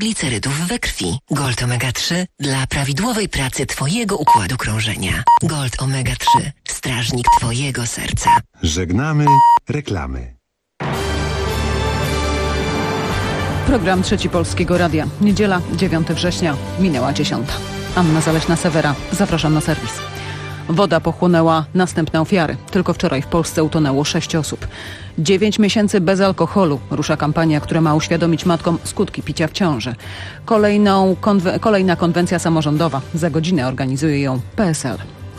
triglicerydów we krwi. Gold Omega 3 dla prawidłowej pracy Twojego układu krążenia. Gold Omega 3. Strażnik Twojego serca. Żegnamy reklamy. Program Trzeci Polskiego Radia. Niedziela, 9 września. Minęła 10. Anna Zaleśna-Sewera. Zapraszam na serwis. Woda pochłonęła następne ofiary. Tylko wczoraj w Polsce utonęło 6 osób. 9 miesięcy bez alkoholu. Rusza kampania, która ma uświadomić matkom skutki picia w ciąży. Kolejna konwencja samorządowa. Za godzinę organizuje ją PSL.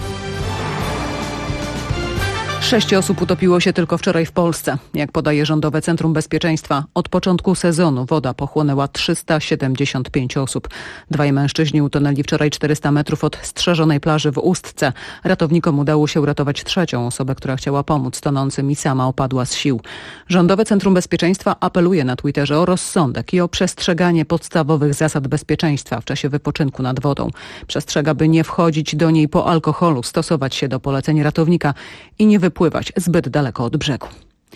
6 osób utopiło się tylko wczoraj w Polsce. Jak podaje Rządowe Centrum Bezpieczeństwa, od początku sezonu woda pochłonęła 375 osób. 2 mężczyźni utonęli wczoraj 400 metrów od strzeżonej plaży w Ustce. Ratownikom udało się uratować 3. osobę, która chciała pomóc tonącym i sama opadła z sił. Rządowe Centrum Bezpieczeństwa apeluje na Twitterze o rozsądek i o przestrzeganie podstawowych zasad bezpieczeństwa w czasie wypoczynku nad wodą. Przestrzega, by nie wchodzić do niej po alkoholu, stosować się do poleceń ratownika i nie wypływać zbyt daleko od brzegu.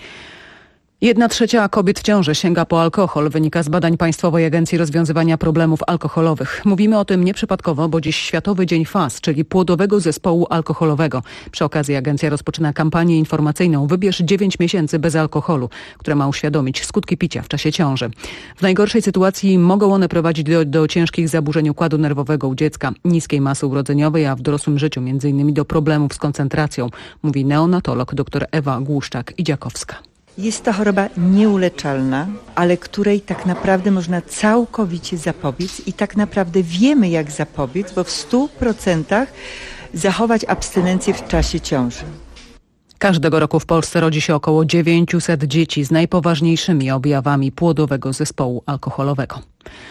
1/3 kobiet w ciąży sięga po alkohol, wynika z badań Państwowej Agencji Rozwiązywania Problemów Alkoholowych. Mówimy o tym nieprzypadkowo, bo dziś Światowy Dzień FAS, czyli Płodowego Zespołu Alkoholowego. Przy okazji agencja rozpoczyna kampanię informacyjną Wybierz 9 miesięcy bez alkoholu, która ma uświadomić skutki picia w czasie ciąży. W najgorszej sytuacji mogą one prowadzić do ciężkich zaburzeń układu nerwowego u dziecka, niskiej masy urodzeniowej, a w dorosłym życiu m.in. do problemów z koncentracją, mówi neonatolog dr Ewa Głuszczak-Idziakowska. Jest to choroba nieuleczalna, ale której tak naprawdę można całkowicie zapobiec i tak naprawdę wiemy, jak zapobiec, bo w 100% zachować abstynencję w czasie ciąży. Każdego roku w Polsce rodzi się około 900 dzieci z najpoważniejszymi objawami płodowego zespołu alkoholowego.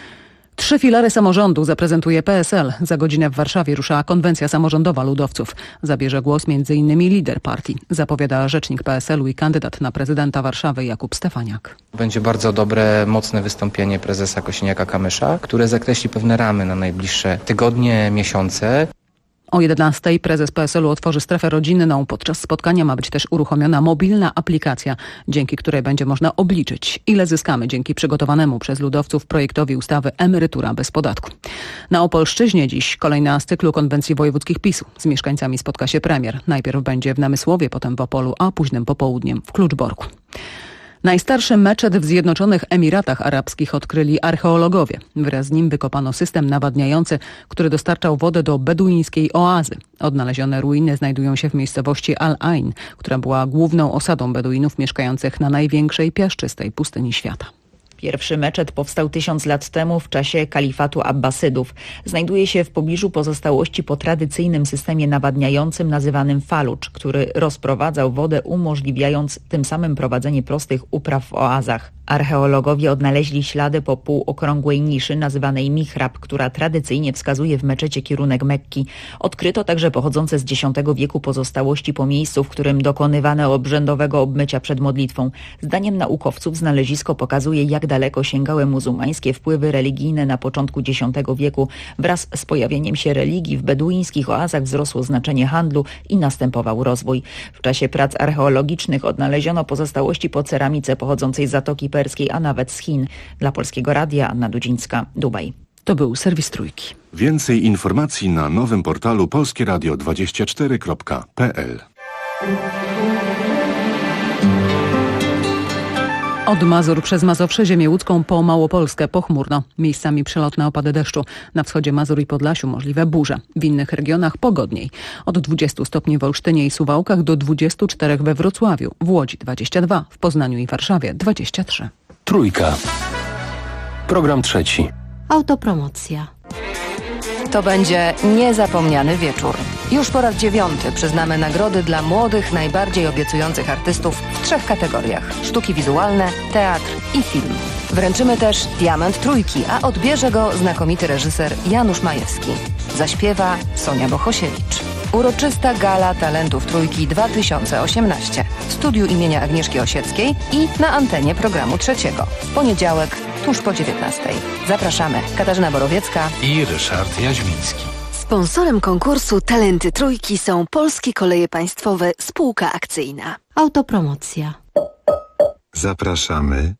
3 filary samorządu zaprezentuje PSL. Za godzinę w Warszawie rusza konwencja samorządowa ludowców. Zabierze głos m.in. lider partii, zapowiada rzecznik PSL-u i kandydat na prezydenta Warszawy Jakub Stefaniak. Będzie bardzo dobre, mocne wystąpienie prezesa Kosiniaka-Kamysza, które zakreśli pewne ramy na najbliższe tygodnie, miesiące. O 11:00 prezes PSL-u otworzy strefę rodzinną. Podczas spotkania ma być też uruchomiona mobilna aplikacja, dzięki której będzie można obliczyć, ile zyskamy dzięki przygotowanemu przez ludowców projektowi ustawy Emerytura bez podatku. Na Opolszczyźnie dziś kolejna z cyklu konwencji wojewódzkich PiS-u. Z mieszkańcami spotka się premier. Najpierw będzie w Namysłowie, potem w Opolu, a późnym popołudniem w Kluczborku. Najstarszy meczet w Zjednoczonych Emiratach Arabskich odkryli archeologowie. Wraz z nim wykopano system nawadniający, który dostarczał wodę do beduińskiej oazy. Odnalezione ruiny znajdują się w miejscowości Al-Ain, która była główną osadą Beduinów mieszkających na największej piaszczystej pustyni świata. Pierwszy meczet powstał 1000 lat temu w czasie kalifatu Abbasydów. Znajduje się w pobliżu pozostałości po tradycyjnym systemie nawadniającym nazywanym falucz, który rozprowadzał wodę, umożliwiając tym samym prowadzenie prostych upraw w oazach. Archeologowie odnaleźli ślady po półokrągłej niszy nazywanej mihrab, która tradycyjnie wskazuje w meczecie kierunek Mekki. Odkryto także pochodzące z X wieku pozostałości po miejscu, w którym dokonywano obrzędowego obmycia przed modlitwą. Zdaniem naukowców znalezisko pokazuje, jak daleko sięgały muzułmańskie wpływy religijne na początku X wieku. Wraz z pojawieniem się religii w beduińskich oazach wzrosło znaczenie handlu i następował rozwój. W czasie prac archeologicznych odnaleziono pozostałości po ceramice pochodzącej z Zatoki Perskiej, a nawet z Chin. Dla Polskiego Radia Anna Dudzińska, Dubaj. To był serwis Trójki. Więcej informacji na nowym portalu polskieradio24.pl. Od Mazur przez Mazowsze, ziemię łódzką po Małopolskę pochmurno. Miejscami przelotne opady deszczu. Na wschodzie Mazur i Podlasiu możliwe burze. W innych regionach pogodniej. Od 20 stopni w Olsztynie i Suwałkach do 24 we Wrocławiu. W Łodzi 22, w Poznaniu i Warszawie 23. Trójka. Program trzeci. Autopromocja. To będzie niezapomniany wieczór. Już po raz 9 przyznamy nagrody dla młodych, najbardziej obiecujących artystów w 3 kategoriach: sztuki wizualne, teatr i film. Wręczymy też Diament Trójki, a odbierze go znakomity reżyser Janusz Majewski. Zaśpiewa Sonia Bohosiewicz. Uroczysta gala talentów Trójki 2018 w studiu imienia Agnieszki Osieckiej i na antenie programu trzeciego. W poniedziałek tuż po 19:00. Zapraszamy. Katarzyna Borowiecka i Ryszard Jaźwiński. Sponsorem konkursu Talenty Trójki są Polskie Koleje Państwowe, spółka akcyjna. Autopromocja. Zapraszamy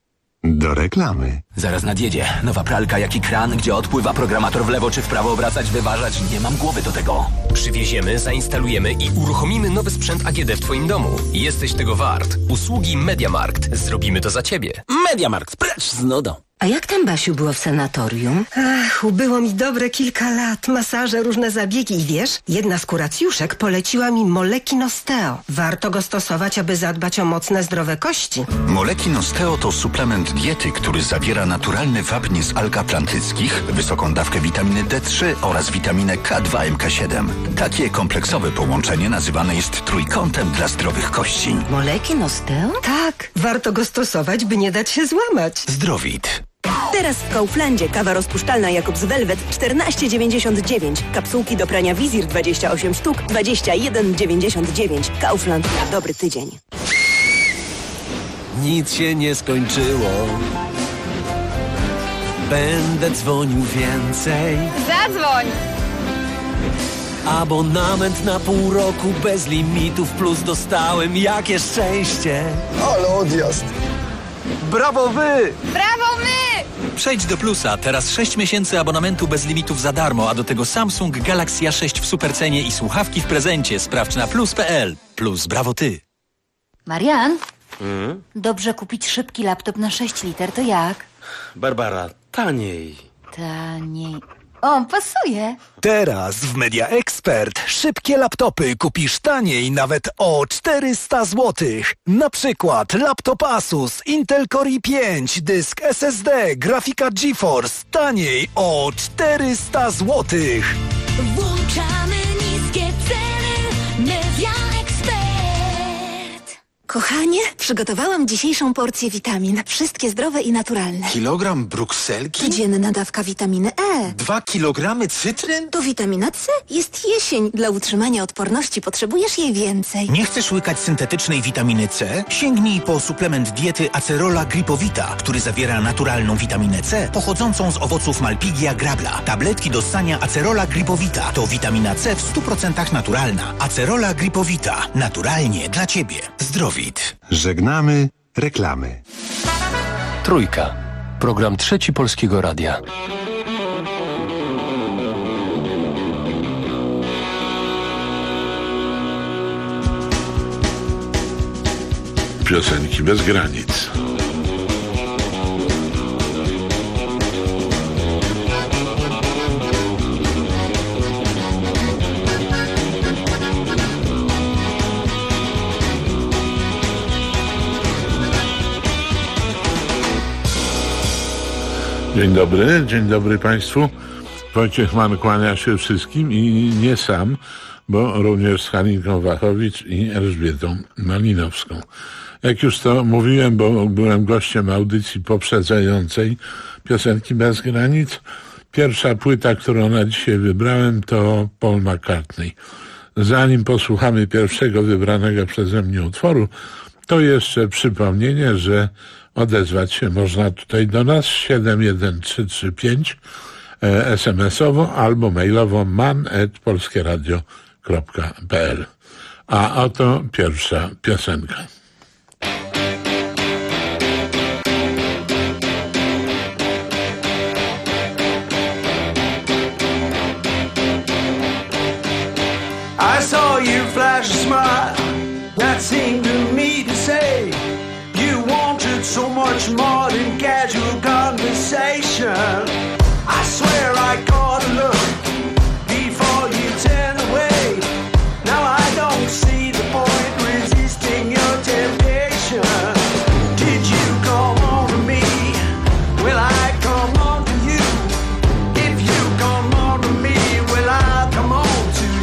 Do reklamy. Zaraz nadjedzie. Nowa pralka jak i kran, gdzie odpływa programator w lewo czy w prawo obracać, wyważać. Nie mam głowy do tego. Przywieziemy, zainstalujemy i uruchomimy nowy sprzęt AGD w Twoim domu. Jesteś tego wart. Usługi MediaMarkt. Zrobimy to za Ciebie. MediaMarkt, precz z nudą. A jak tam, Basiu, było w sanatorium? Ach, ubyło mi dobre kilka lat. Masaże, różne zabiegi i wiesz, jedna z kuracjuszek poleciła mi Molekin Osteo. Warto go stosować, aby zadbać o mocne, zdrowe kości. Molekin Osteo to suplement diety, który zawiera naturalny wapń z alg atlantyckich, wysoką dawkę witaminy D3 oraz witaminę K2 MK7. Takie kompleksowe połączenie nazywane jest trójkątem dla zdrowych kości. Molekin Osteo? Tak, warto go stosować, by nie dać się złamać. Zdrowit. Teraz w Kauflandzie kawa rozpuszczalna Jakobs Velvet 14,99. Kapsułki do prania Wizir 28 sztuk 21,99. Kaufland na dobry tydzień. Nic się nie skończyło. Będę dzwonił więcej. Zadzwoń! Abonament na pół roku bez limitów plus dostałem. Jakie szczęście! Ale odjazd! Brawo wy! Brawo my! Przejdź do Plusa. Teraz 6 miesięcy abonamentu bez limitów za darmo, a do tego Samsung Galaxy A6 w supercenie i słuchawki w prezencie. Sprawdź na plus.pl. Plus, brawo ty. Marian? Dobrze kupić szybki laptop na 6 liter, to jak? Barbara, taniej. Taniej. O, pasuje. Teraz w Media Expert szybkie laptopy kupisz taniej nawet o 400 zł. Na przykład laptop Asus Intel Core i5, dysk SSD, grafika GeForce taniej o 400 zł. Włączamy niskie ceny. Media Expert. Kochanie, przygotowałam dzisiejszą porcję witamin. Wszystkie zdrowe i naturalne. Kilogram brukselki? Codzienna dawka witaminy E. 2 kilogramy cytryn? To witamina C. Jest jesień. Dla utrzymania odporności potrzebujesz jej więcej. Nie chcesz łykać syntetycznej witaminy C? Sięgnij po suplement diety Acerola Gripowita, który zawiera naturalną witaminę C pochodzącą z owoców Malpighia grabla. Tabletki do ssania Acerola Gripowita to witamina C w 100% naturalna. Acerola Gripowita. Naturalnie dla Ciebie. Zdrowit. Żegnamy reklamy. Trójka. Program Trzeci Polskiego Radia. Piosenki bez granic. Dzień dobry Państwu. Wojciech Mann kłania się wszystkim i nie sam, bo również z Halinką Wachowicz i Elżbietą Malinowską. Jak już to mówiłem, bo byłem gościem audycji poprzedzającej Piosenki bez granic, pierwsza płyta, którą na dzisiaj wybrałem, to Paul McCartney. Zanim posłuchamy pierwszego wybranego przeze mnie utworu, to jeszcze przypomnienie, że odezwać się można tutaj do nas 71335 SMS-owo albo mailowo man@polskieradio.pl. A oto pierwsza piosenka. I saw you flash a smile that seemed to me to say you wanted so much more than casual conversation. I swear I caught a look before you turn away. Now I don't see the point resisting your temptation. Did you come on to me? Will I come on to you? If you come on to me, will I come on to you?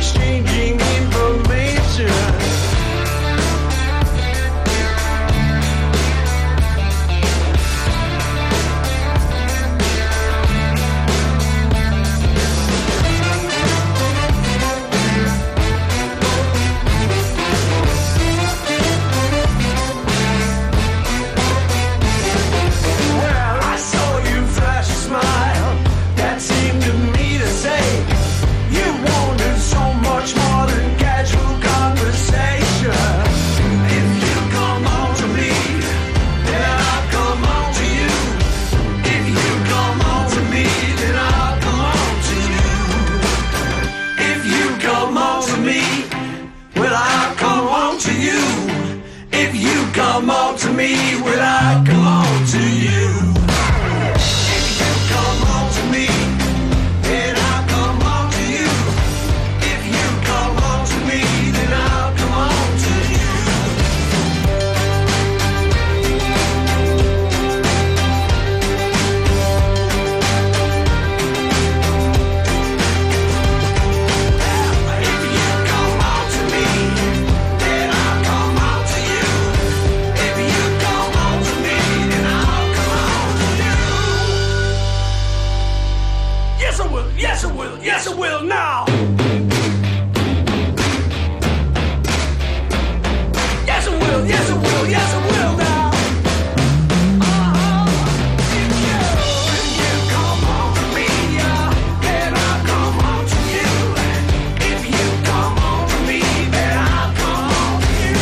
exchanging information. Well, I saw you flash a smile that seemed to me to say you wanted so much more than casual conversation. If you come on to me, then I'll come on to you. If you come on to me, then I'll come on to you. If you come on to me, well, I'll come on to you. If you come on to me, well, I'll come on to you. If you come on to me, then I'll come on to you. If you come on to me, then I'll come on to you. If you come on to me, then I'll come on to you. If you come on to me, then I'll come on to you. Yes, I will. Yes, I will. Yes, I will now. Yes, I will. Yes, I will. Yes, I will now. If you come on to me, then I'll come on to you. If you come on to me, then I'll come on to you.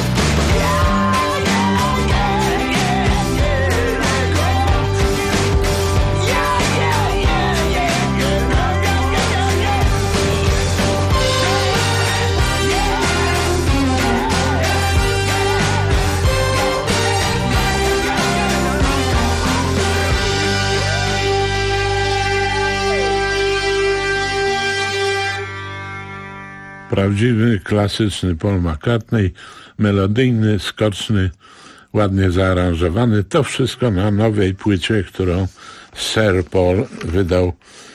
Prawdziwy, klasyczny Paul McCartney, melodyjny, skoczny, ładnie zaaranżowany. To wszystko na nowej płycie, którą Sir Paul wydał.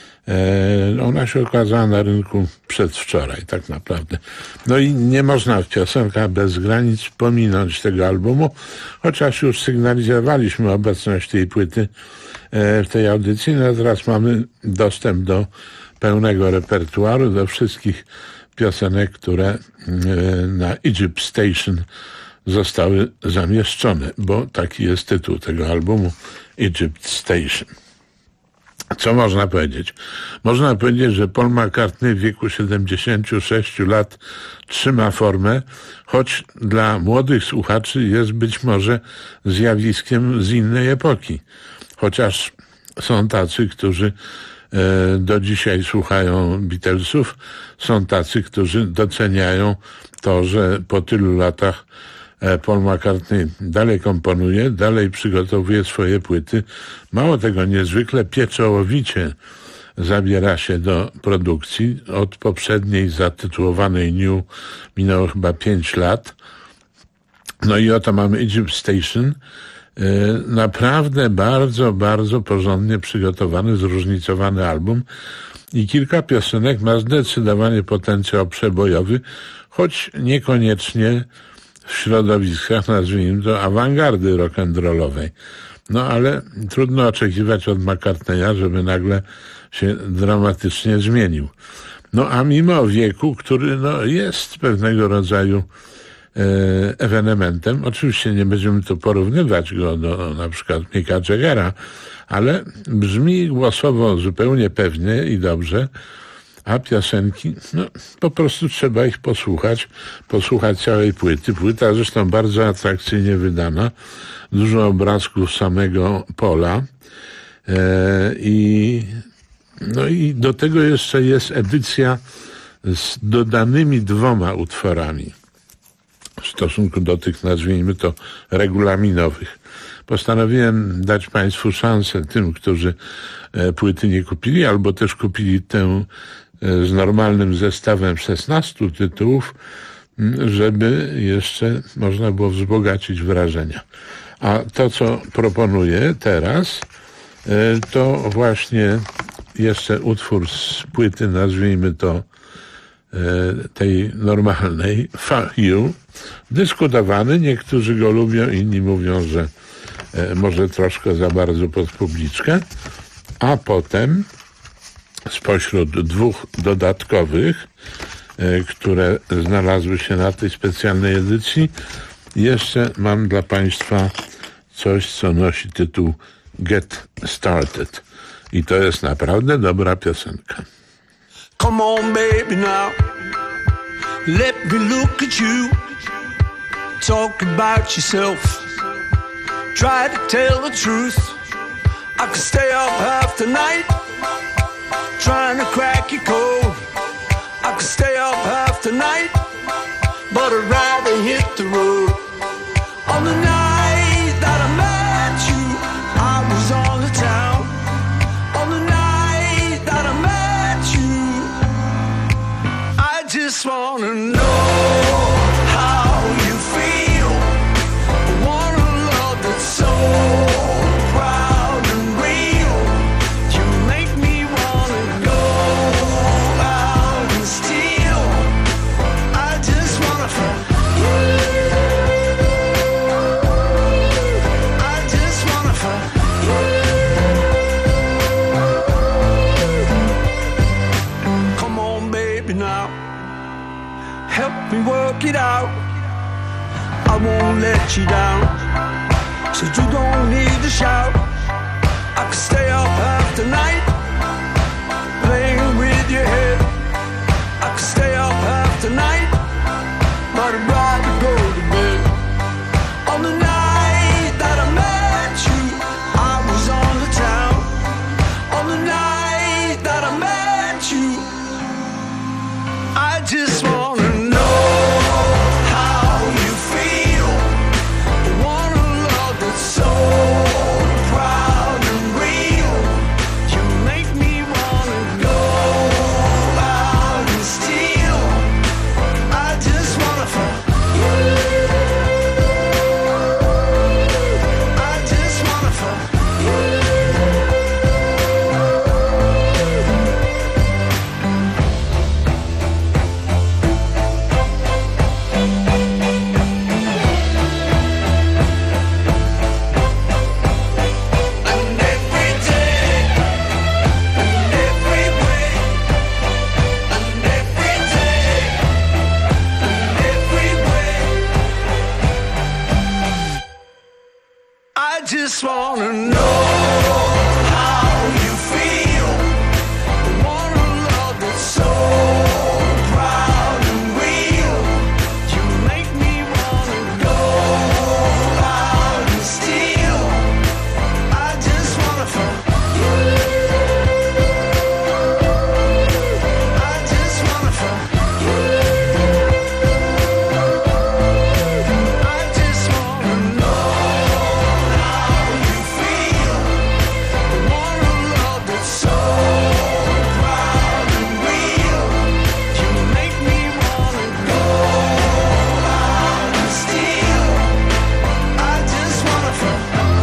Ona się okazała na rynku przedwczoraj, tak naprawdę. No i nie można w Piosenka bez granic pominąć tego albumu, chociaż już sygnalizowaliśmy obecność tej płyty w tej audycji. No teraz mamy dostęp do pełnego repertuaru, do wszystkich piosenek, które na Egypt Station zostały zamieszczone, bo taki jest tytuł tego albumu, Egypt Station. Co można powiedzieć? Można powiedzieć, że Paul McCartney w wieku 76 lat trzyma formę, choć dla młodych słuchaczy jest być może zjawiskiem z innej epoki. Chociaż są tacy, którzy do dzisiaj słuchają Beatlesów, są tacy, którzy doceniają to, że po tylu latach Paul McCartney dalej komponuje, dalej przygotowuje swoje płyty. Mało tego, niezwykle pieczołowicie zabiera się do produkcji. Od poprzedniej zatytułowanej New minęło chyba 5 lat. No i oto mamy Egypt Station. Naprawdę bardzo, bardzo porządnie przygotowany, zróżnicowany album i kilka piosenek ma zdecydowanie potencjał przebojowy, choć niekoniecznie w środowiskach, nazwijmy to, awangardy rock'n'rollowej. No ale trudno oczekiwać od McCartneya, żeby nagle się dramatycznie zmienił. No a mimo wieku, który no, jest pewnego rodzaju ewenementem, oczywiście nie będziemy tu porównywać go do na przykład Micka Jaggera, ale brzmi głosowo zupełnie pewnie i dobrze, a piosenki, no po prostu trzeba ich posłuchać całej płyty. Płyta zresztą bardzo atrakcyjnie wydana, dużo obrazków samego Paula no i do tego jeszcze jest edycja z dodanymi 2 utworami w stosunku do tych, nazwijmy to, regulaminowych. Postanowiłem dać Państwu szansę tym, którzy płyty nie kupili, albo też kupili tę z normalnym zestawem 16 tytułów, żeby jeszcze można było wzbogacić wrażenia. A to, co proponuję teraz, to właśnie jeszcze utwór z płyty, nazwijmy to tej normalnej, fuck you, dyskutowany. Niektórzy go lubią, inni mówią, że może troszkę za bardzo pod publiczkę. A potem spośród dwóch dodatkowych, które znalazły się na tej specjalnej edycji, jeszcze mam dla Państwa coś, co nosi tytuł Get Started. I to jest naprawdę dobra piosenka. Come on, baby, now. Let me look at you. Talk about yourself. Try to tell the truth. I could stay up half the night trying to crack your code. I could stay up half the night, but I'd rather hit the road. On the night that I met you, I was on the town. On the night that I met you, I just wanna know how you feel. I want a love that's so proud and real. You make me wanna go out and steal. I just wanna feel you. I just wanna feel you. Come on, baby, now. Help me work it out. I won't let you down, so you don't need to shout. I could stay up half the night playing with your head. I could stay up half the night, but I'd rather go to bed. On the night that I met you, I was on the town. On the night that I met you, I just wanna know how you feel. I want a love that's so proud and real. You make me wanna go out and steal. I just wanna feel you. I just wanna feel you. And every day, and every way, and every day, and every way, I just wanna know how you feel. I want a love that's so proud and real. You make me wanna go out and steal. I just wanna feel you. I just wanna feel you. I just wanna know how you feel. I want a love that's so proud and real. You make me wanna go out and steal. I just wanna feel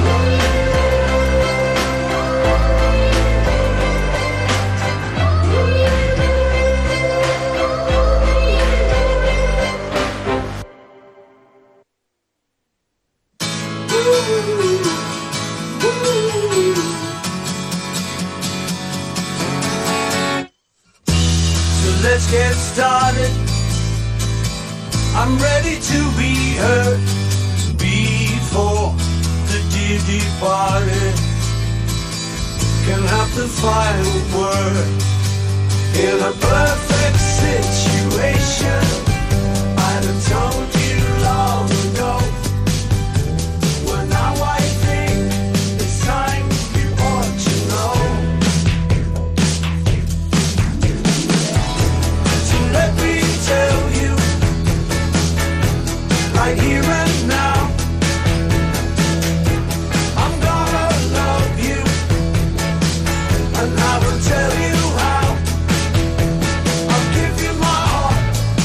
So let's get started. I'm ready to be heard before the dear departed can have the final word. In a perfect situation, I'd have told you long ago. When now I think it's time you ought to know. So let me tell you, right here and now, I'm gonna love you, and I will tell you how. I'll give you my heart,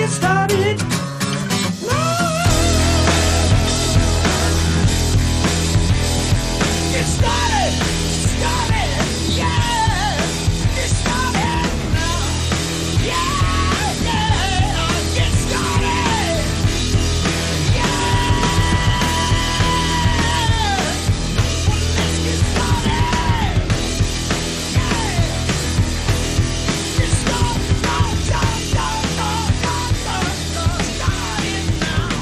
started now. Get started, yeah. Get started now, yeah. Get started, yeah. Let's get started, yeah. Get started, started now,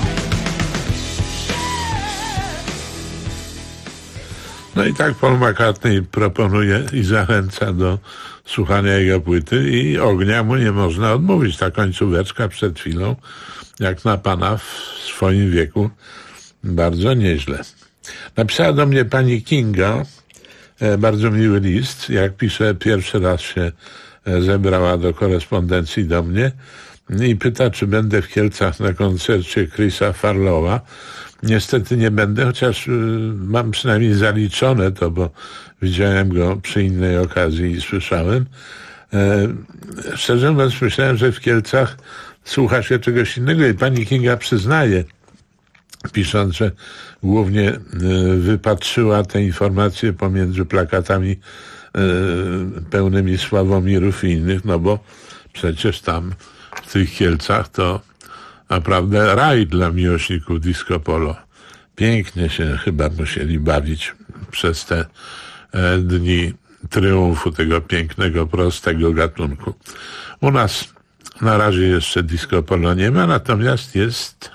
No i tak Paul McCartney proponuje i zachęca do słuchania jego płyty i ognia mu nie można odmówić. Ta końcóweczka przed chwilą, jak na pana w swoim wieku, bardzo nieźle. Napisała do mnie pani Kinga bardzo miły list. Jak piszę, pierwszy raz się zebrała do korespondencji do mnie i pyta, czy będę w Kielcach na koncercie Chrisa Farlowa. Niestety nie będę, chociaż mam przynajmniej zaliczone to, bo widziałem go przy innej okazji i słyszałem. Szczerze mówiąc, myślałem, że w Kielcach słucha się czegoś innego i pani Kinga przyznaje, pisząc, że głównie wypatrzyła te informacje pomiędzy plakatami pełnymi Sławomirów i innych, no bo przecież tam w tych Kielcach to naprawdę raj dla miłośników disco polo. Pięknie się chyba musieli bawić przez te dni triumfu tego pięknego, prostego gatunku. U nas na razie jeszcze disco polo nie ma, natomiast jest...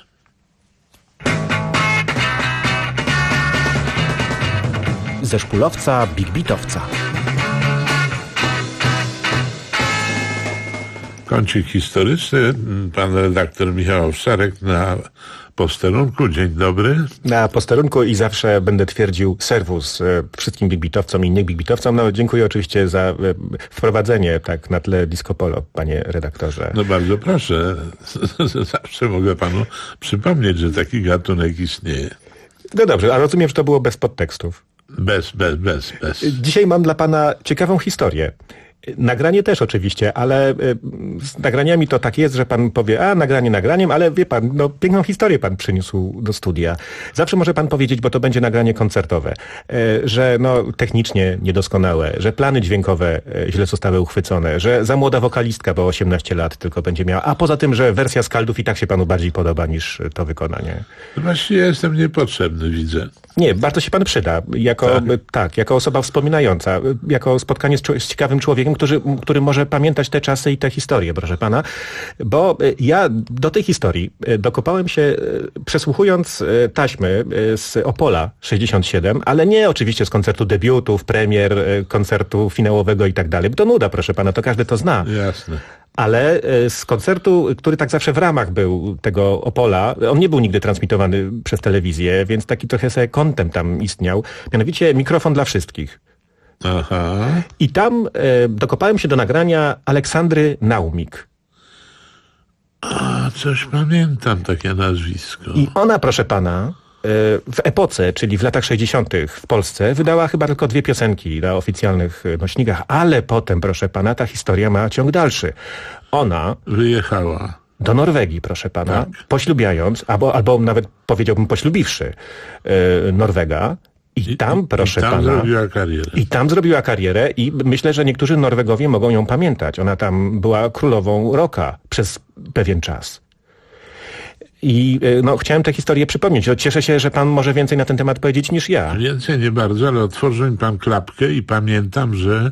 Ze szpulowca Big Beatowca. Kącik historyczny, pan redaktor Michał Owczarek na posterunku. Dzień dobry. Na posterunku i zawsze będę twierdził serwus wszystkim Big Beatowcom i nie Big Beatowcom. No, dziękuję oczywiście za wprowadzenie tak na tle disco polo, panie redaktorze. No bardzo proszę. Zawsze mogę panu przypomnieć, że taki gatunek istnieje. No dobrze, a rozumiem, że to było bez podtekstów. Bez. Dzisiaj mam dla pana ciekawą historię. Nagranie też oczywiście, ale z nagraniami to tak jest, że pan powie, a nagranie nagraniem, ale wie pan, no piękną historię pan przyniósł do studia. Zawsze może pan powiedzieć, bo to będzie nagranie koncertowe, że no technicznie niedoskonałe, że plany dźwiękowe źle zostały uchwycone, że za młoda wokalistka, bo 18 lat tylko będzie miała, a poza tym, że wersja Skaldów i tak się panu bardziej podoba niż to wykonanie. Właściwie jestem niepotrzebny, widzę. Nie, bardzo się pan przyda. Jako osoba wspominająca, jako spotkanie z ciekawym człowiekiem, który może pamiętać te czasy i te historie, proszę pana. Bo ja do tej historii dokopałem się przesłuchując taśmy z Opola 67, ale nie oczywiście z koncertu debiutów, premier, koncertu finałowego i tak dalej. Bo to nuda, proszę pana, to każdy to zna. Jasne. Ale z koncertu, który tak zawsze w ramach był tego Opola, on nie był nigdy transmitowany przez telewizję, więc taki trochę sobie kątem tam istniał. Mianowicie Mikrofon dla wszystkich. Aha. I tam dokopałem się do nagrania Aleksandry Naumik. A, coś pamiętam, takie nazwisko. I ona, proszę pana, w epoce, czyli w latach 60. w Polsce wydała chyba tylko 2 piosenki na oficjalnych nośnikach, ale potem, proszę pana, ta historia ma ciąg dalszy. Ona wyjechała do Norwegii, proszę pana, tak, poślubiając, albo nawet powiedziałbym poślubiwszy Norwega. I tam, proszę pana, zrobiła karierę. I tam zrobiła karierę i myślę, że niektórzy Norwegowie mogą ją pamiętać. Ona tam była królową rocka przez pewien czas. I no, chciałem tę historię przypomnieć. Cieszę się, że pan może więcej na ten temat powiedzieć niż ja. Więcej nie bardzo, ale otworzył mi pan klapkę i pamiętam, że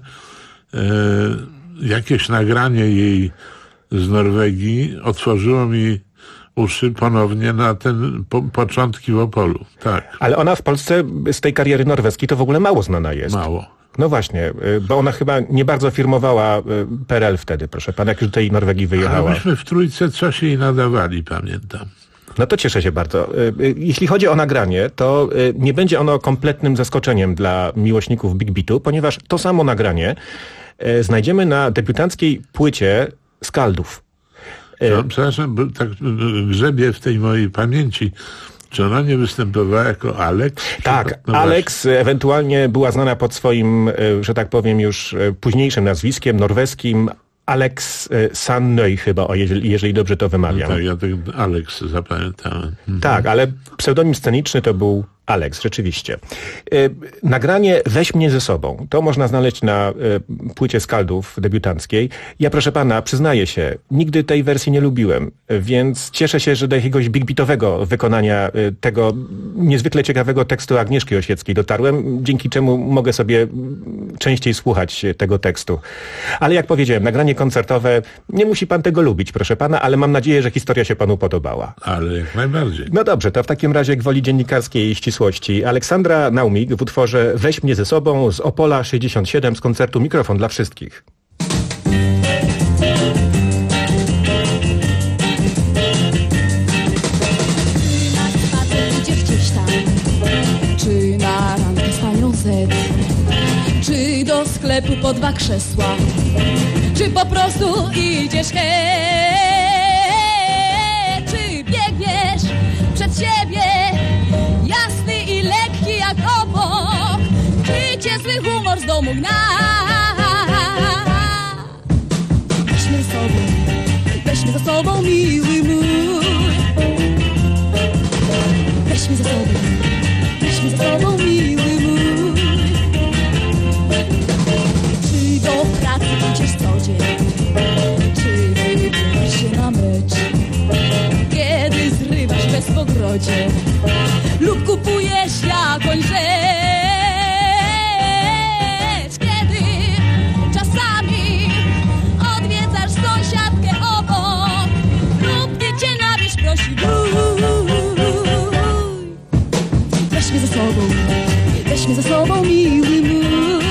jakieś nagranie jej z Norwegii otworzyło mi uszy ponownie na ten początki w Opolu. Tak. Ale ona w Polsce z tej kariery norweskiej to w ogóle mało znana jest. Mało. No właśnie, bo ona chyba nie bardzo firmowała PRL wtedy, proszę pana, jak już do tej Norwegii wyjechała. Ale myśmy w Trójce coś jej nadawali, pamiętam. No to cieszę się bardzo. Jeśli chodzi o nagranie, to nie będzie ono kompletnym zaskoczeniem dla miłośników Big Beatu, ponieważ to samo nagranie znajdziemy na debiutanckiej płycie Skaldów. No, przepraszam, bo tak grzebię w tej mojej pamięci. Czy ona nie występowała jako Alex? Tak, no Alex ewentualnie była znana pod swoim, że tak powiem, już późniejszym nazwiskiem norweskim Alex Sannoj chyba, jeżeli dobrze to wymawiam. No tak, ja ten Alex zapamiętałem. Tak, ale pseudonim sceniczny to był Alex, rzeczywiście. Nagranie Weź mnie ze sobą. To można znaleźć na płycie Skaldów debiutanckiej. Ja, proszę pana, przyznaję się, nigdy tej wersji nie lubiłem, więc cieszę się, że do jakiegoś big beatowego wykonania tego niezwykle ciekawego tekstu Agnieszki Osieckiej dotarłem, dzięki czemu mogę sobie częściej słuchać tego tekstu. Ale jak powiedziałem, nagranie koncertowe, nie musi pan tego lubić, proszę pana, ale mam nadzieję, że historia się panu podobała. Ale jak najbardziej. No dobrze, to w takim razie gwoli dziennikarskiej ścisłości. Aleksandra Naumik w utworze Weź mnie ze sobą z Opola 67 z koncertu Mikrofon dla wszystkich. Gdzieś tam, czy na randkę z panią Z, czy do sklepu po 2 krzesła, czy po prostu idziesz czy biegniesz przed siebie, jasny i lekki jak obok, czy cię zły humor z domu gna. Weź mnie za sobą, miły mój. Weź mnie za sobą, miły mój. Czy do pracy idziesz co dzień, czy wybierasz się na mecz, kiedy zrywasz bez pogrodzie lub kupujesz jakąś rzecz, kiedy czasami odwiedzasz sąsiadkę obok lub ty cię na wieś prosi weź mnie za sobą, miły mój.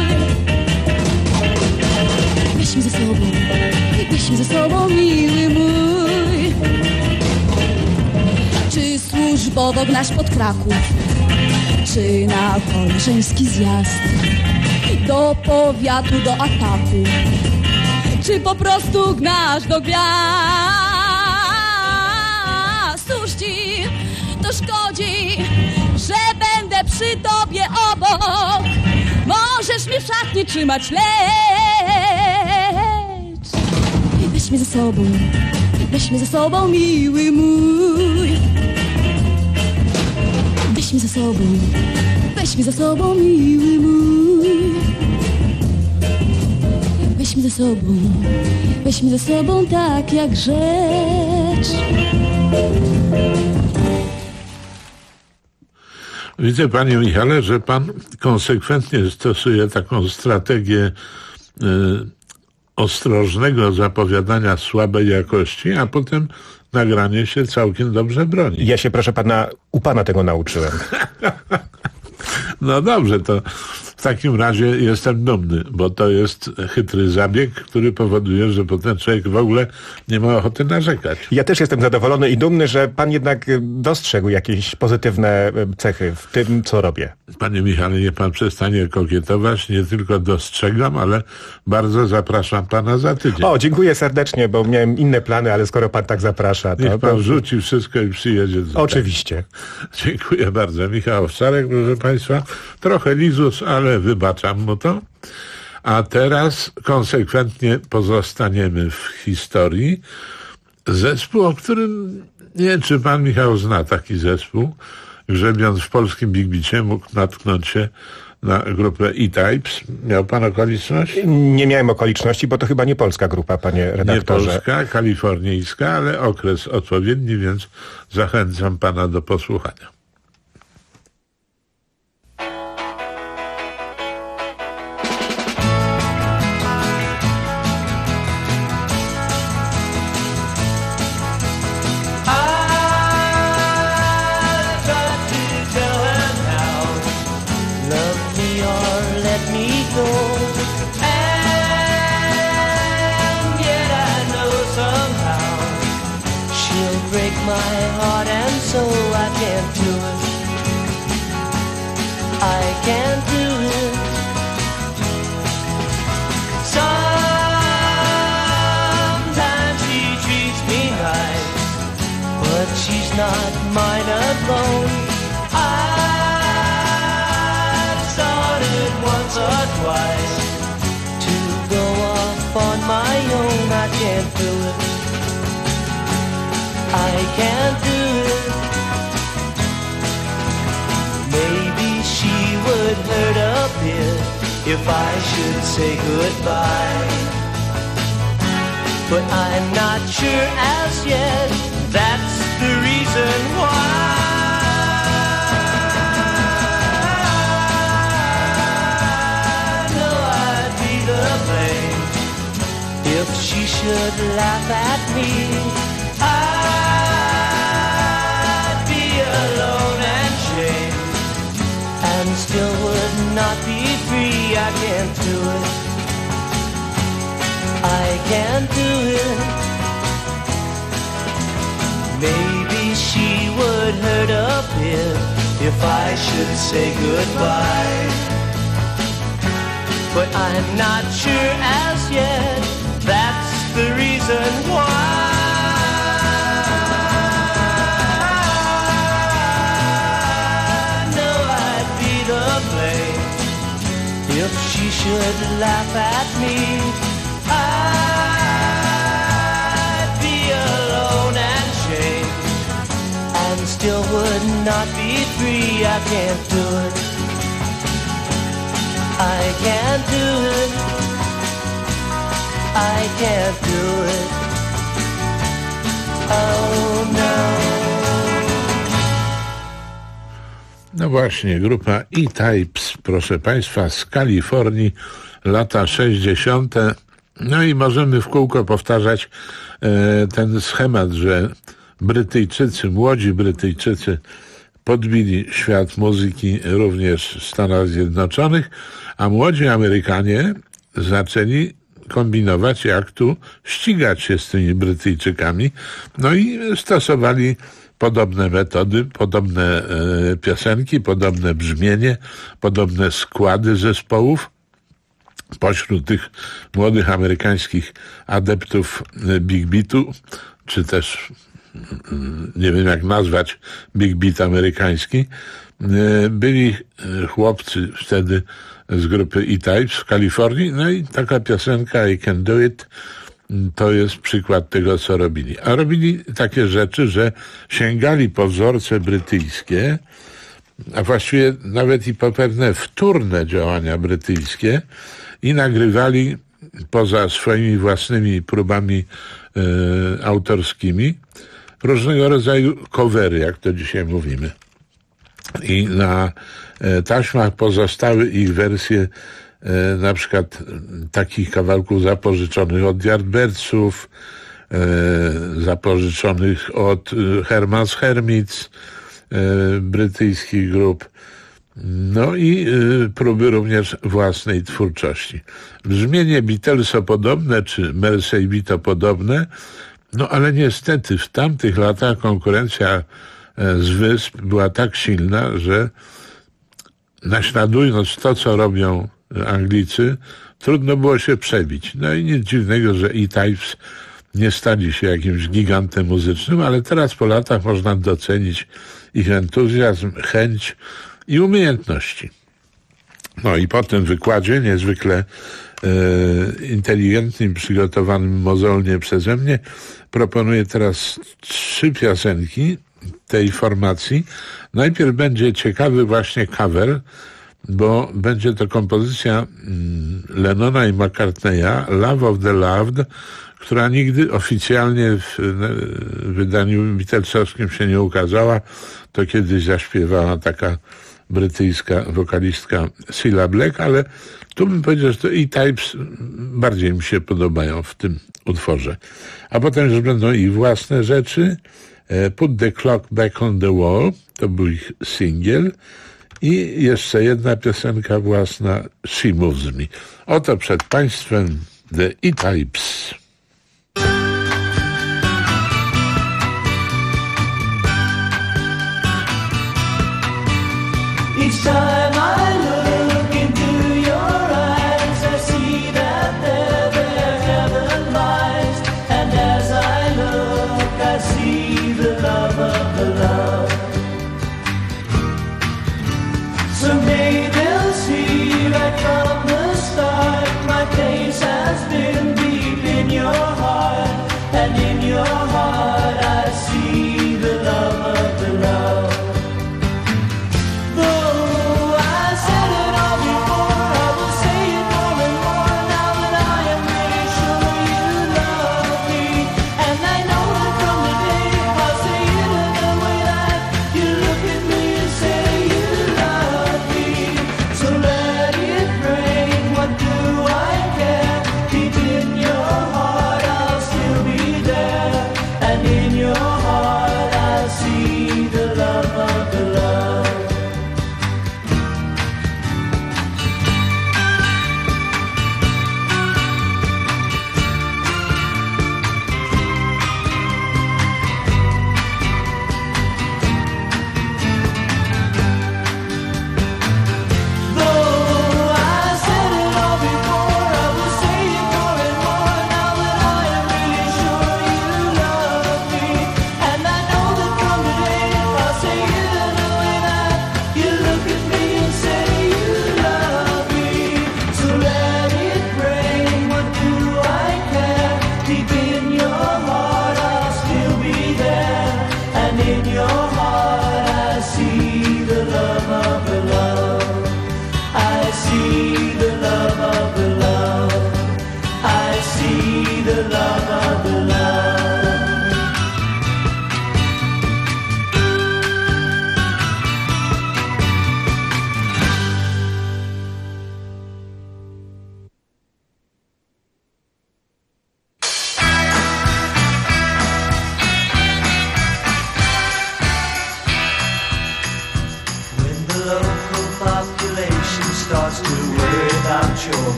Weź mnie za sobą, miły mój. Czy służbowo gnasz pod Kraków, czy na koleżeński zjazd, do powiatu, do ataku, czy po prostu gnasz do gwiazd? Cóż ci to szkodzi, że będę przy tobie obok? Możesz mnie w szatni trzymać, lecz weź mnie ze sobą, miły mój. Weź mnie ze sobą, miły mój. Weź mnie ze sobą tak jak rzecz. Widzę, panie Michale, że pan konsekwentnie stosuje taką strategię ostrożnego zapowiadania słabej jakości, a potem nagranie się całkiem dobrze broni. Ja się, proszę pana, u pana tego nauczyłem. No dobrze, to w takim razie jestem dumny, bo to jest chytry zabieg, który powoduje, że potem człowiek w ogóle nie ma ochoty narzekać. Ja też jestem zadowolony i dumny, że pan jednak dostrzegł jakieś pozytywne cechy w tym, co robię. Panie Michale, niech pan przestanie kokietować. Nie tylko dostrzegam, ale bardzo zapraszam pana za tydzień. O, dziękuję serdecznie, bo miałem inne plany, ale skoro pan tak zaprasza, to... Niech pan rzuci wszystko i przyjedzie tutaj. Oczywiście. Dziękuję bardzo. Michał Owczarek, proszę państwa. Trochę lizus, ale wybaczam mu to. A teraz konsekwentnie pozostaniemy w historii. Zespół, o którym nie wiem, czy pan Michał zna taki zespół. Grzebiąc w polskim Big Beacie mógł natknąć się na grupę E-Types. Miał pan okoliczność? Nie miałem okoliczności, bo to chyba nie polska grupa, panie redaktorze. Nie polska, kalifornijska, ale okres odpowiedni, więc zachęcam pana do posłuchania. My heart, and so I can't do it. I can't do it. Sometimes she treats me right, but she's not mine alone. I've started once or twice to go off on my own. I can't do it. Maybe she would hurt a bit if I should say goodbye. But I'm not sure as yet, that's the reason why. No, I'd be the blame if she should laugh at me. I'd be alone and shamed, and still would not be free. I can't do it. I can't do it. Maybe she would hurt a bit if I should say goodbye. But I'm not sure as yet, that's the reason why. No, I'd be the blame if she should laugh at me. I'd be alone and shamed, and still would not be free. I can't do it. I can't do it. I can't do it. Oh no. No właśnie, grupa E-Types, proszę Państwa, z Kalifornii, lata 60. No i możemy w kółko powtarzać ten schemat, że Brytyjczycy, młodzi Brytyjczycy podbili świat muzyki również w Stanach Zjednoczonych, a młodzi Amerykanie zaczęli kombinować, jak tu ścigać się z tymi Brytyjczykami. No i stosowali podobne metody, podobne piosenki, podobne brzmienie, podobne składy zespołów. Pośród tych młodych amerykańskich adeptów Big Beatu, czy też nie wiem jak nazwać Big Beat amerykański, byli chłopcy wtedy z grupy E-Types w Kalifornii. No i taka piosenka I Can Do It to jest przykład tego, co robili. A robili takie rzeczy, że sięgali po wzorce brytyjskie, a właściwie nawet i po pewne wtórne działania brytyjskie i nagrywali poza swoimi własnymi próbami autorskimi różnego rodzaju covery, jak to dzisiaj mówimy. I na taśmach pozostały ich wersje na przykład takich kawałków zapożyczonych od Yardbirdsów, zapożyczonych od Herman's Hermits, brytyjskich grup, no i próby również własnej twórczości. Brzmienie Beatlesopodobne czy Mersey-Beato-podobne, no ale niestety w tamtych latach konkurencja z wysp była tak silna, że naśladując to, co robią Anglicy, trudno było się przebić. No i nic dziwnego, że E-Types nie stali się jakimś gigantem muzycznym, ale teraz po latach można docenić ich entuzjazm, chęć i umiejętności. No i po tym wykładzie, niezwykle inteligentnym, przygotowanym mozolnie przeze mnie, proponuję teraz 3 piosenki tej formacji. Najpierw będzie ciekawy właśnie cover, bo będzie to kompozycja Lennona i McCartneya, Love of the Loved, która nigdy oficjalnie w wydaniu beatlesowskim się nie ukazała. To kiedyś zaśpiewała taka brytyjska wokalistka Cilla Black, ale tu bym powiedział, że to E-Types bardziej mi się podobają w tym utworze. A potem już będą ich własne rzeczy. Put the Clock Back on the Wall, to był ich singiel. I jeszcze jedna piosenka własna, She Moves Me. Oto przed Państwem The E-Types. Each time I look into your eyes, I see that there heaven lies. And as I look, I see the love of the love. Someday they'll see right from the start, my place has been deep in your heart, and in your heart I see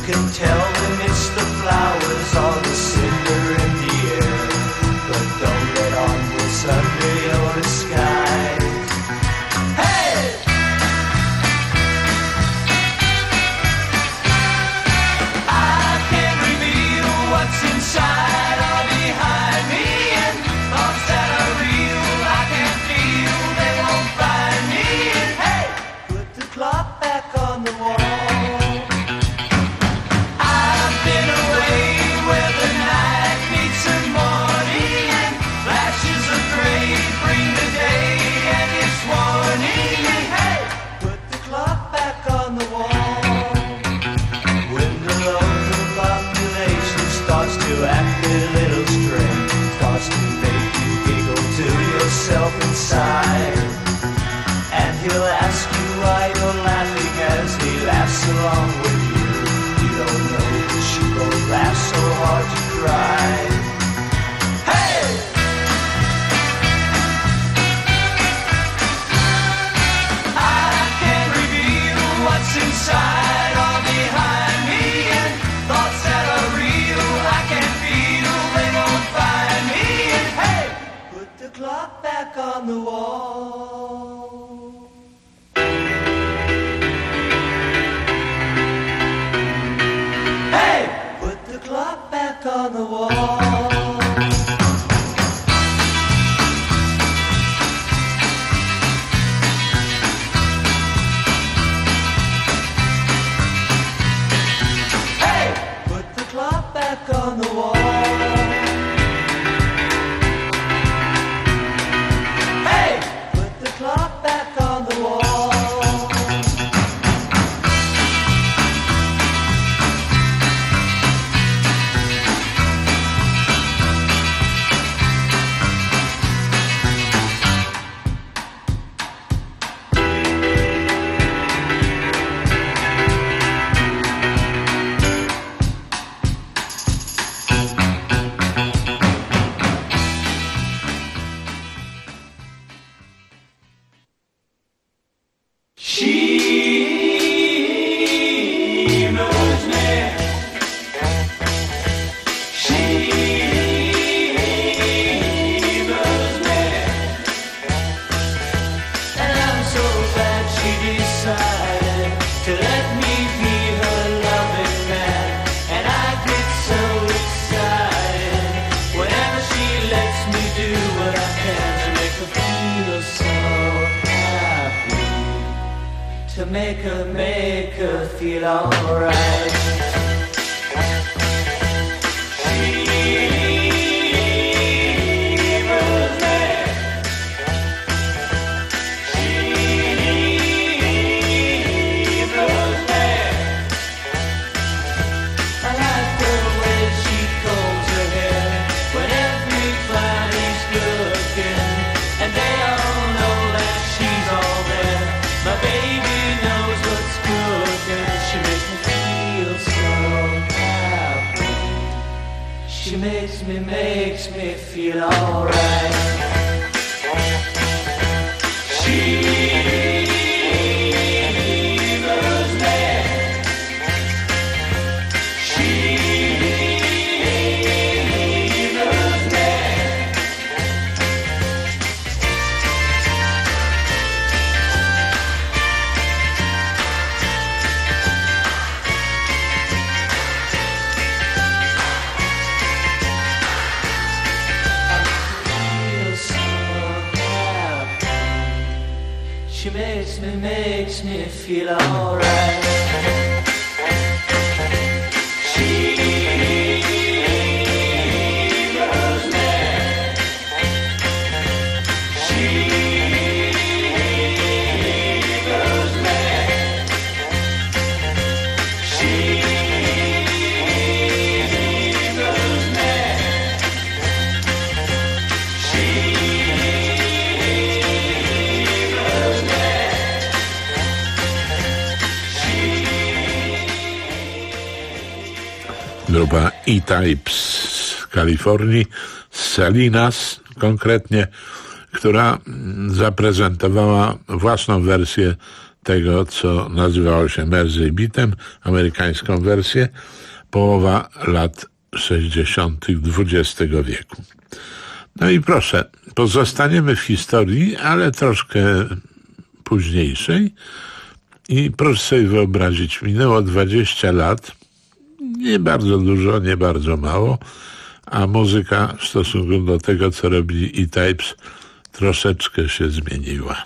can tell them it's the flowers or the cinder in the air, but don't let on what's under your disguise. Hey! I can't reveal what's inside or behind me, and thoughts that are real I can feel, they won't find me. And hey, put the clock back on the wall. I've been away where the night meets the morning, and flashes of gray bring the day and its warning. And hey, put the clock back on the wall. When the local population starts to act a little strange, starts to make you giggle to yourself inside, and he'll ask you why you're laughing as he laughs along with you. You don't know that you both laugh so hard to cry. Hey! I can't reveal what's inside or behind me, and thoughts that are real I can feel, they won't find me. And hey, put the clock back on the wall. Hey, put the clock back on the wall. Hey, put the clock back on the wall. Hey, put the clock back on the wall. She knows me. She knows me. And I'm so glad she decided to let me be her loving man. And I get so excited whenever she lets me do what I can to make her feel so happy. To make her feel alright. She knows me. She knows me. I like the way she combs her hair when everybody's looking, and they all know that she's all there. My baby knows what's cooking. She makes me feel so happy. She makes me feel alright. She knows me. She knows me. She makes me feel alright. She knows me. She knows me. She knows me. She Grupa E-Types z Kalifornii, z Salinas konkretnie, która zaprezentowała własną wersję tego, co nazywało się Mersey Beatem, amerykańską wersję, połowa lat 60. XX wieku. No i proszę, pozostaniemy w historii, ale troszkę późniejszej. I proszę sobie wyobrazić, minęło 20 lat, nie bardzo dużo, nie bardzo mało, a muzyka w stosunku do tego, co robili E-Types, troszeczkę się zmieniła.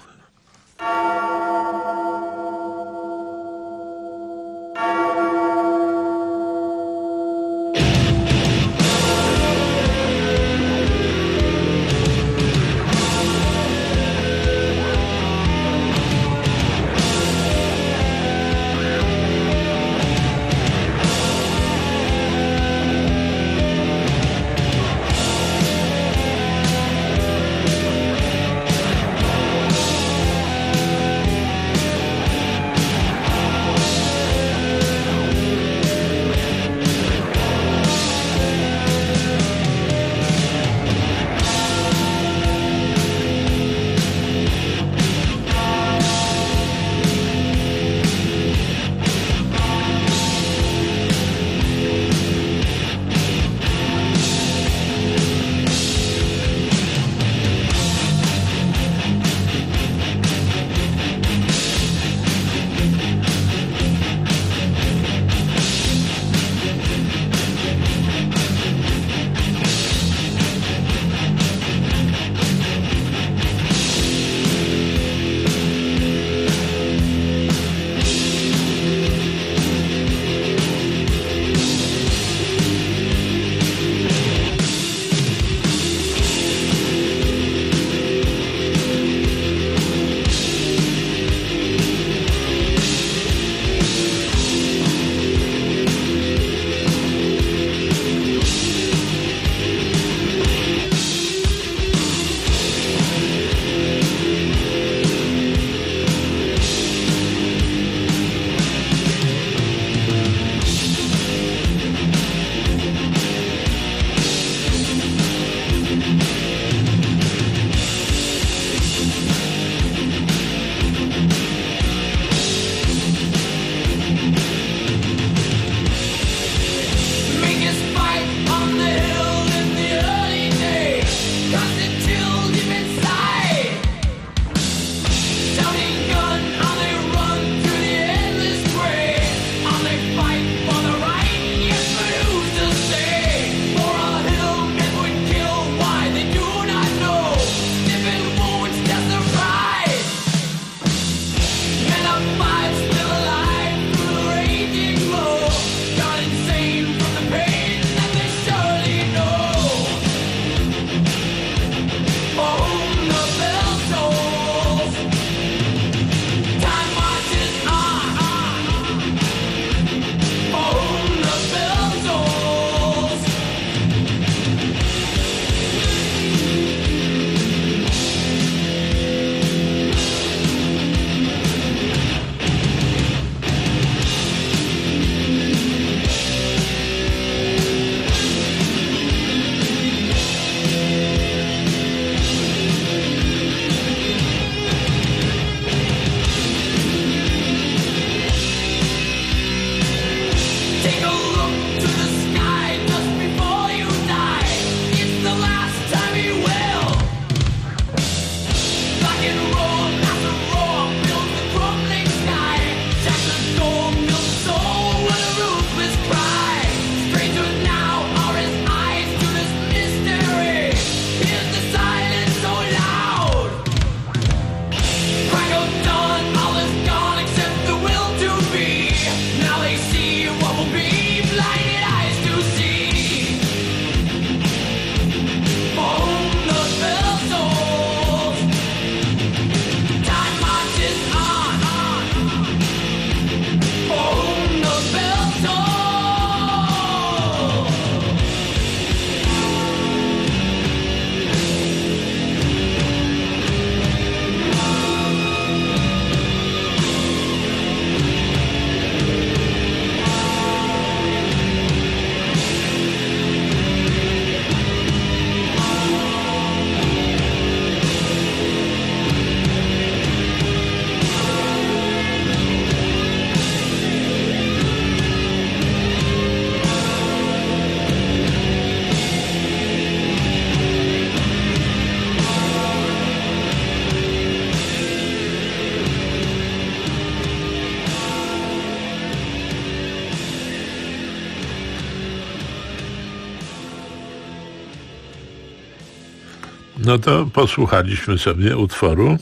No to posłuchaliśmy sobie utworu.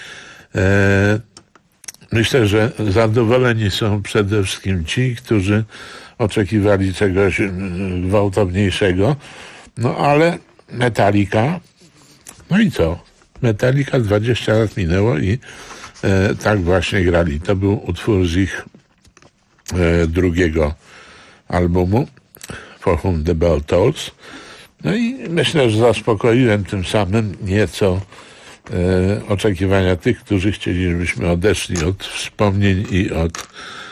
Myślę, że zadowoleni są przede wszystkim ci, którzy oczekiwali czegoś gwałtowniejszego. No ale Metallica, no i co? Metallica 20 lat minęło i tak właśnie grali. To był utwór z ich drugiego albumu, For Whom the Bell Tolls. No i myślę, że zaspokoiłem tym samym nieco oczekiwania tych, którzy chcieli, żebyśmy odeszli od wspomnień i od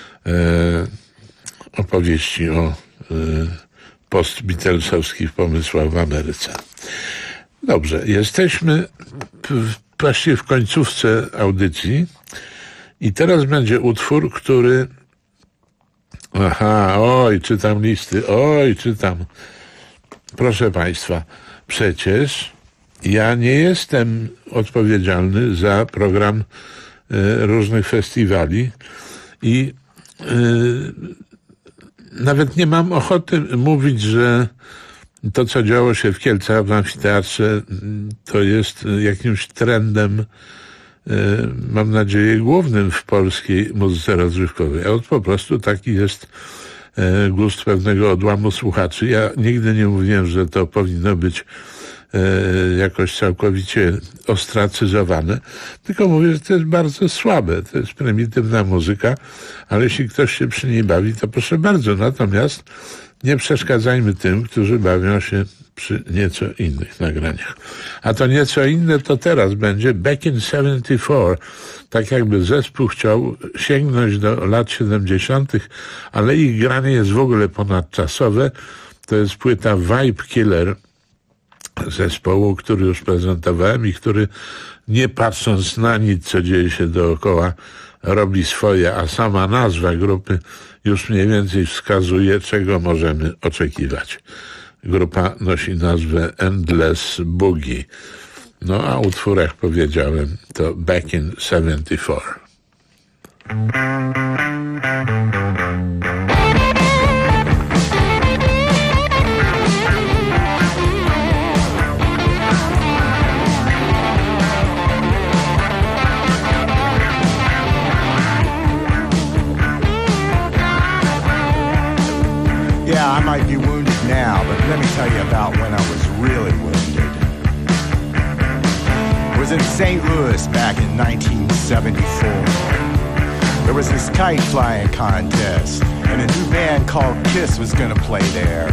opowieści o post-Beatlesowskich pomysłach w Ameryce. Dobrze, jesteśmy właściwie w końcówce audycji i teraz będzie utwór, który... czytam listy, czytam. Proszę Państwa, przecież ja nie jestem odpowiedzialny za program różnych festiwali i nawet nie mam ochoty mówić, że to, co działo się w Kielcach w amfiteatrze, to jest jakimś trendem, mam nadzieję, głównym w polskiej muzyce rozrywkowej. A po prostu taki jest gust pewnego odłamu słuchaczy. Ja nigdy nie mówiłem, że to powinno być jakoś całkowicie ostracyzowane, tylko mówię, że to jest bardzo słabe, to jest prymitywna muzyka, ale jeśli ktoś się przy niej bawi, to proszę bardzo. Natomiast nie przeszkadzajmy tym, którzy bawią się przy nieco innych nagraniach. A to nieco inne to teraz będzie Back in 74. Tak jakby zespół chciał sięgnąć do lat 70., ale ich granie jest w ogóle ponadczasowe. To jest płyta Vibe Killer zespołu, który już prezentowałem i który, nie patrząc na nic, co dzieje się dookoła, robi swoje, a sama nazwa grupy już mniej więcej wskazuje, czego możemy oczekiwać. Grupa nosi nazwę Endless Boogie. No a utwór, jak powiedziałem, to Back in 74. Yeah, I might be wounded now, but let me tell you about when I was really wounded. I was in St. Louis back in 1974. There was this kite flying contest, and a new band called Kiss was gonna play there.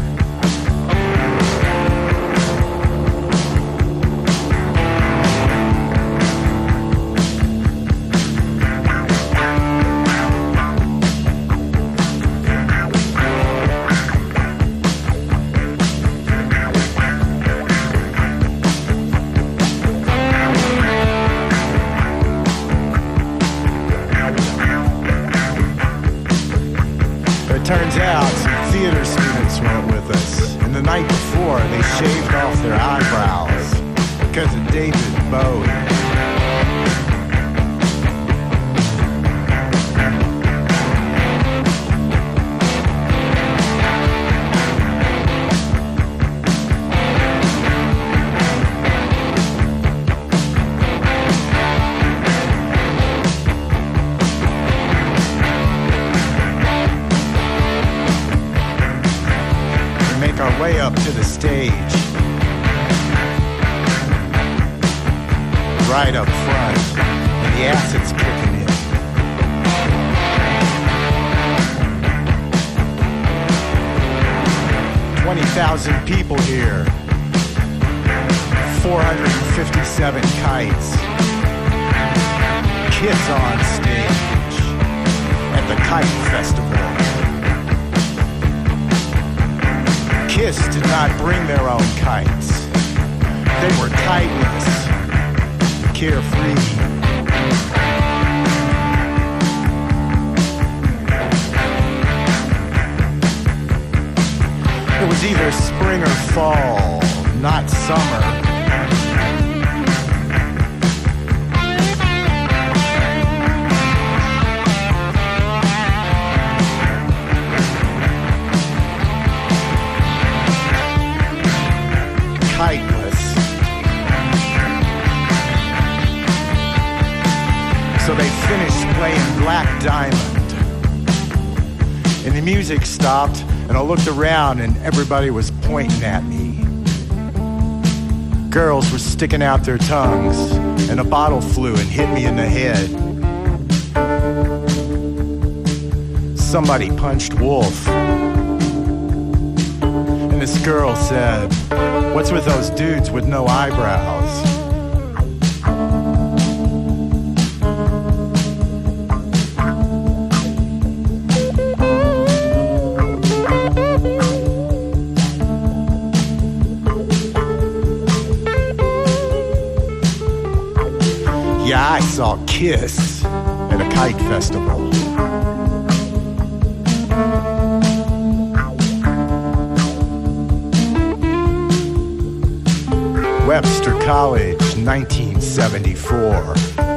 Turns out some theater students went with us, and the night before they shaved off their eyebrows because of David Bowie. Way up to the stage, right up front, and the acid's kicking in. $20,000 people here, 457 kites, Kiss on stage at the Kite Festival. Kiss did not bring their own kites. They were kiteless, carefree. It was either spring or fall, not summer. Kiteless. they finished playing Black Diamond. And the music stopped, and I looked around, and everybody was pointing at me. Girls were sticking out their tongues, and a bottle flew and hit me in the head. Somebody punched Wolf. And this girl said, "What's with those dudes with no eyebrows?" Yeah, I saw Kiss at a kite festival. Webster College, 1974.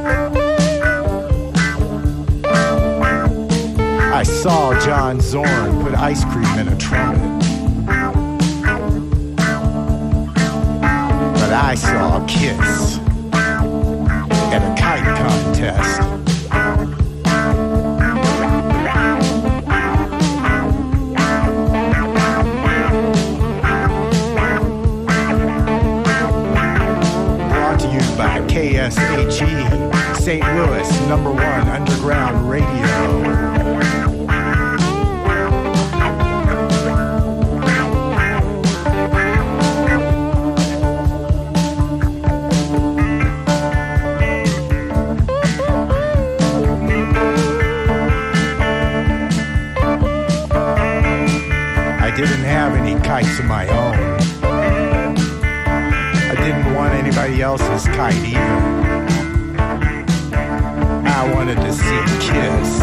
I saw John Zorn put ice cream in a trumpet. But I saw Kiss at a kite contest. Brought to you by KSHE, St. Louis, #1 underground radio. I didn't have any kites of my own. I didn't want anybody else's kite either. I wanted to see Kiss.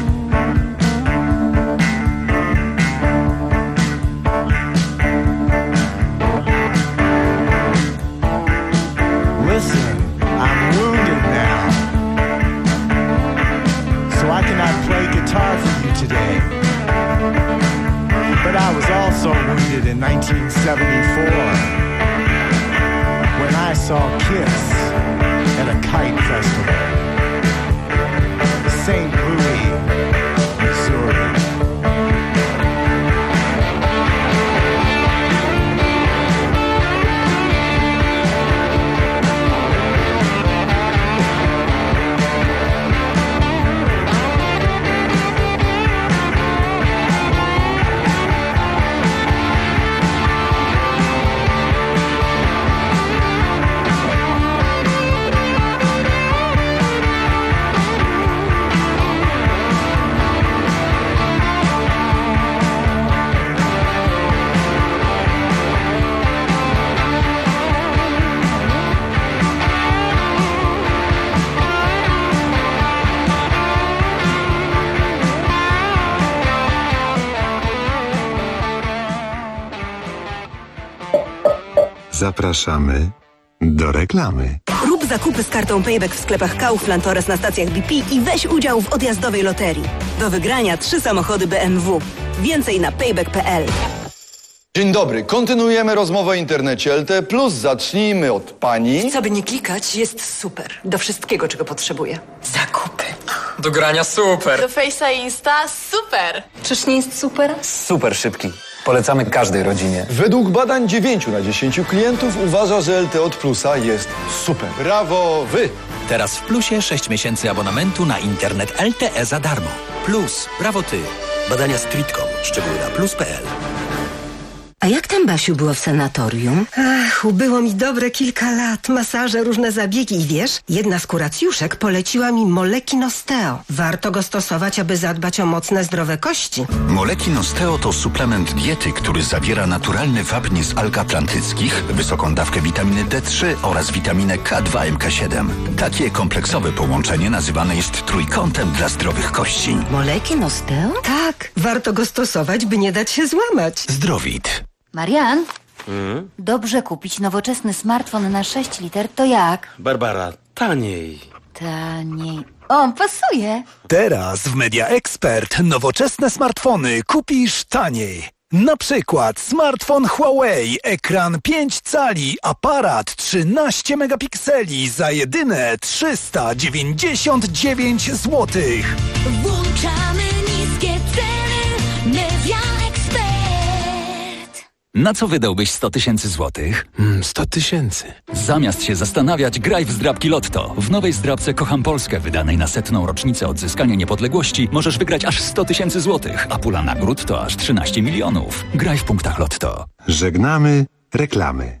Listen, I'm wounded now, so I cannot play guitar for you today. But I was also wounded in 1974 when I saw Kiss at a kite festival, St. Louis, Missouri. Zapraszamy do reklamy. Rób zakupy z kartą Payback w sklepach Kaufland oraz na stacjach BP i weź udział w odjazdowej loterii. Do wygrania 3 samochody BMW. Więcej na payback.pl. Dzień dobry, kontynuujemy rozmowę o internecie LTE+. Zacznijmy od pani. Co by nie klikać, jest super. Do wszystkiego, czego potrzebuję. Zakupy. Do grania super. Do Face'a i Insta super. Czyż nie jest super? Super szybki. Polecamy każdej rodzinie. Według badań 9 na 10 klientów uważa, że LTE od Plusa jest super. Brawo wy! Teraz w Plusie 6 miesięcy abonamentu na internet LTE za darmo. Plus, brawo ty. Badania Streetcom. Szczegóły na plus.pl. A jak tam, Basiu, było w sanatorium? Ach, ubyło mi dobre kilka lat. Masaże, różne zabiegi i wiesz, jedna z kuracjuszek poleciła mi Molekin Osteo. Warto go stosować, aby zadbać o mocne, zdrowe kości. Molekin Osteo to suplement diety, który zawiera naturalny wapń z alg atlantyckich, wysoką dawkę witaminy D3 oraz witaminę K2 MK7. Takie kompleksowe połączenie nazywane jest trójkątem dla zdrowych kości. Molekin Osteo? Tak, warto go stosować, by nie dać się złamać. Zdrowit. Marian, dobrze kupić nowoczesny smartfon na 6 liter, to jak? Barbara, taniej. Taniej. O, pasuje. Teraz w Media Expert nowoczesne smartfony kupisz taniej. Na przykład smartfon Huawei, ekran 5 cali, aparat 13 megapikseli za jedyne 399 zł. Włączamy niskie ceny. Media Expert. Na co wydałbyś 100 tysięcy złotych? 100 tysięcy. Zamiast się zastanawiać, graj w zdrabki Lotto. W nowej zdrabce Kocham Polskę, wydanej na 100. rocznicę odzyskania niepodległości, możesz wygrać aż 100 tysięcy złotych, a pula nagród to aż 13 milionów. Graj w punktach Lotto. Żegnamy reklamy.